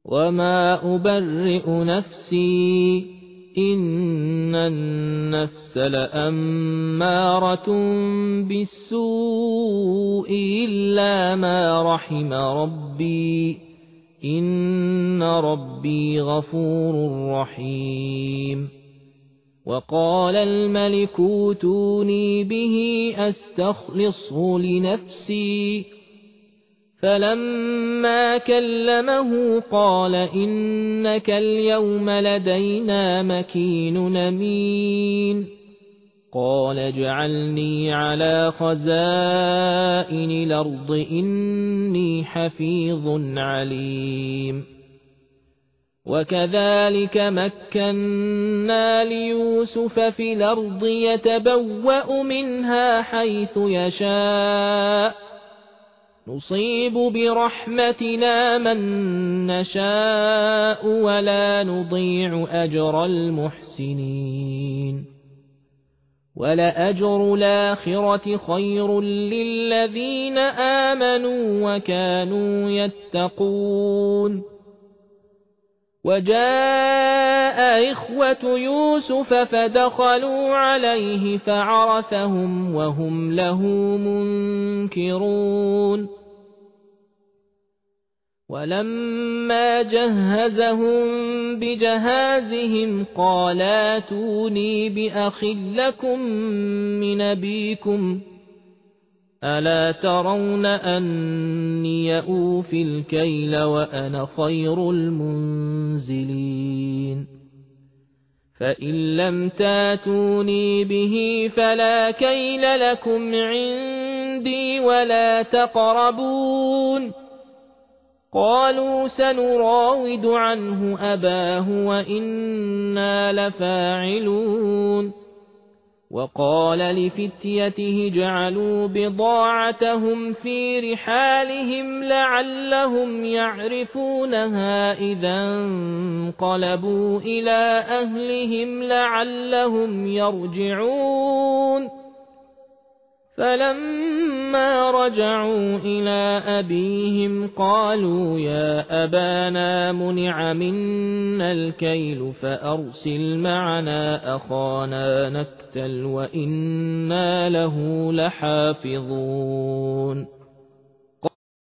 وما أبرئ نفسي إن النفس لأمارة بالسوء إلا ما رحم ربي إن ربي غفور رحيم وقال الملك اوتوني به أستخلصه لنفسي فلما كلمه قال إنك اليوم لدينا مكين أمين قال اجعلني على خزائن الأرض إني حفيظ عليم وكذلك مكنا ليوسف في الأرض يتبوأ منها حيث يشاء نصيب برحمتنا من نشاء ولا نضيع أجر المحسنين ولأجر الآخرة خير للذين آمنوا وكانوا يتقون وجاء إخوة يوسف فدخلوا عليه فعرفهم وهم له منكرون ولما جهزهم بجهازهم قال ائتوني بأخ لكم من أبيكم ألا ترون أني أوفي الكيل وأنا خير المنزلين فإن لم تاتوني به فلا كيل لكم عندي ولا تقربون قالوا سنراود عنه أباه وإنا لفاعلون وقال لفتيته جعلوا بضاعتهم في رحالهم لعلهم يعرفونها إذا انقلبوا إلى أهلهم لعلهم يرجعون فلما رجعوا إلى أبيهم قالوا يا أبانا منع منا الكيل فأرسل معنا أخانا نكتل وإنا له لحافظون